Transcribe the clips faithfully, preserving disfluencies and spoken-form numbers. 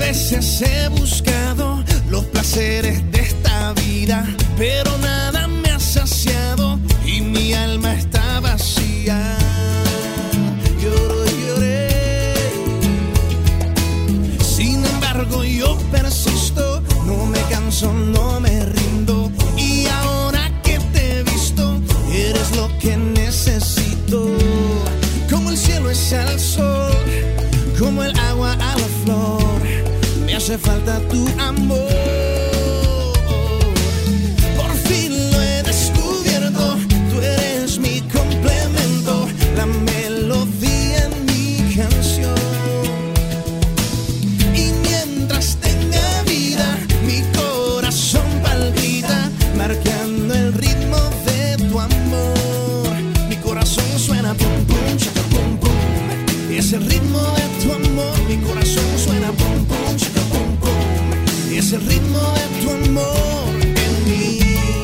veces he buscado los placeres de esta vida, pero nada me ha saciado y mi alma está vacía. Lloro y lloré, sin embargo yo persisto, no me canso, no me rindo, y ahora que te he visto, eres lo que necesito. Como el cielo es al sol, como el agua a la flor, me hace falta tu amor. Por fin lo he descubierto, tú eres mi complemento, la melodía en mi canción. Y mientras tenga vida, mi corazón palpita, marcando el ritmo de tu amor. Mi corazón suena pum pum, chica pum pum. Es el ritmo de tu amor, mi corazón suena pum pum, chica pum pum. Es el ritmo de tu amor en mí.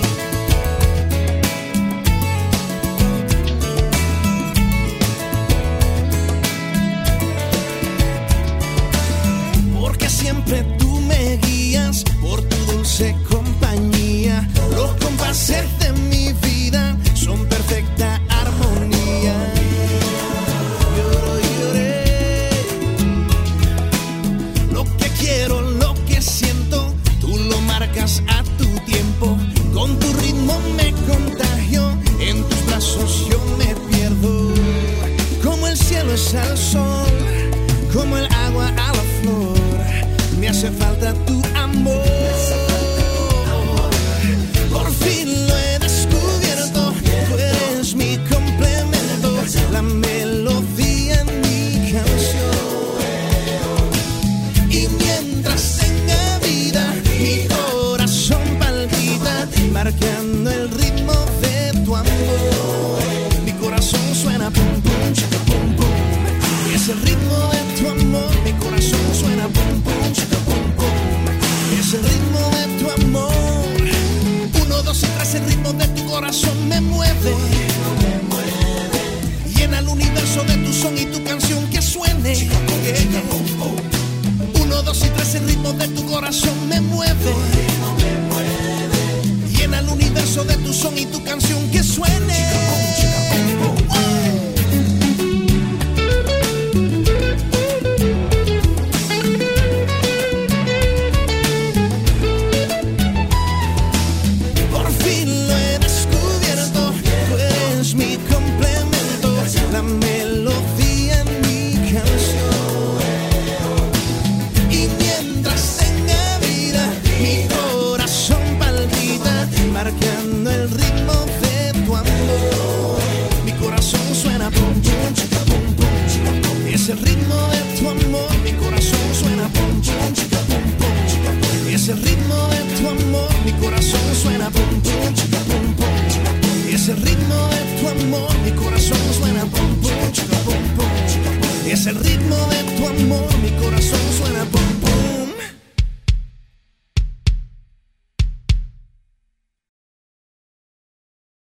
Porque siempre tú me guías por tu dulce compañía. Los compases de mi vida son perfecta armonía. Lloro y lloré, lo que quiero, lo que siento, tú lo marcas a tu tiempo. Con tu ritmo me contagio, en tus brazos yo me pierdo. Como el cielo es al sol, como el agua a la flor, me hace falta tu amor. Por fin lo he descubierto, tú eres mi complemento, la melodía en mi canción. Y mientras tenga vida, mi corazón palpita, marcando el ritmo de tu amor. Mi corazón suena pum pum, chica pum pum. Es el ritmo de tu amor, mi corazón suena pum pum, chica pum pum. Es el ritmo de tu amor. Uno, dos y tres, el ritmo de tu corazón me mueve. Llena el universo de tu son y tu canción que suene. Uno, dos y tres, el ritmo de tu corazón me mueve. Llena el universo de tu son y tu canción que suene. Por fin lo he descubierto, tú eres mi complemento, la melodía en mi canción. Y mientras tenga vida, mi corazón palpita, marcando el ritmo de tu amor. Mi corazón suena pum pum, chica pum pum. Es el ritmo de tu amor, mi corazón suena pum pum, chica pum pum. Es el ritmo de tu amor, mi corazón suena pum pum, chica pum pum. Es el ritmo de tu amor, mi corazón suena pum pum, chica pum pum. Es el ritmo de tu amor, mi corazón suena pum